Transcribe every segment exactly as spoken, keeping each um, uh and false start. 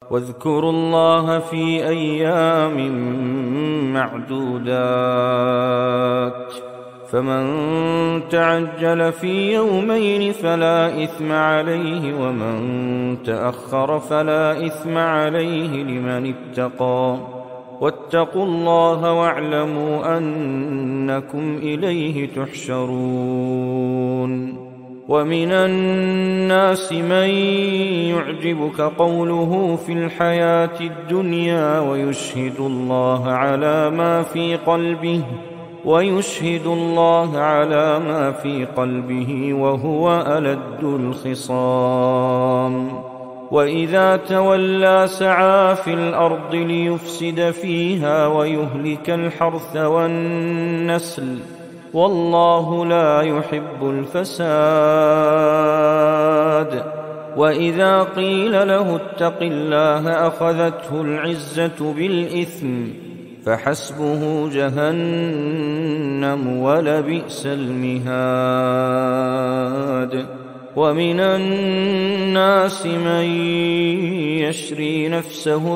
واذكروا الله في أيام معدودات فمن تعجل في يومين فلا إثم عليه ومن تأخر فلا إثم عليه لمن اتقى واتقوا الله واعلموا أنكم إليه تحشرون ومن الناس من يعجبك قوله في الحياة الدنيا ويشهد الله على ما في قلبه ويشهد الله على ما في قلبه وهو ألد الخصام وإذا تولى سعى في الأرض ليفسد فيها ويهلك الحرث والنسل والله لا يحب الفساد وإذا قيل له اتق الله أخذته العزة بالإثم فحسبه جهنم ولبئس المهاد ومن الناس من يشري نفسه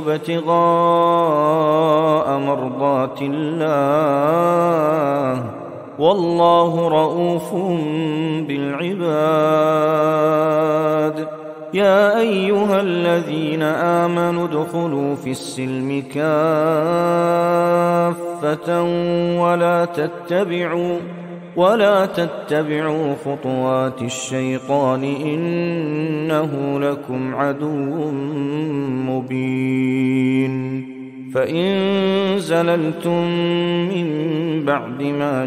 ابتغاء مرضات الله والله رؤوف بالعباد يا أيها الذين آمنوا ادخلوا في السلم كافة ولا تتبعوا ولا تتبعوا خطوات الشيطان إنه لكم عدو مبين فإن زللتم من بعد ما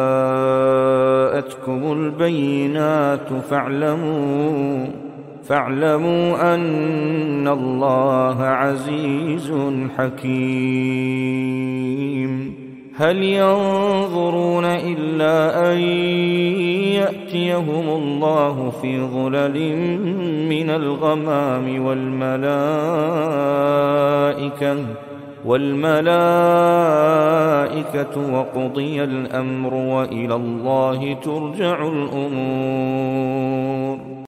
جاءتكم البينات فاعلموا فاعلموا أن الله عزيز حكيم هل ينظرون إلا أن يأتيهم الله في ظلل من الغمام والملائكة والملائكة وقضي الأمر وإلى الله ترجع الأمور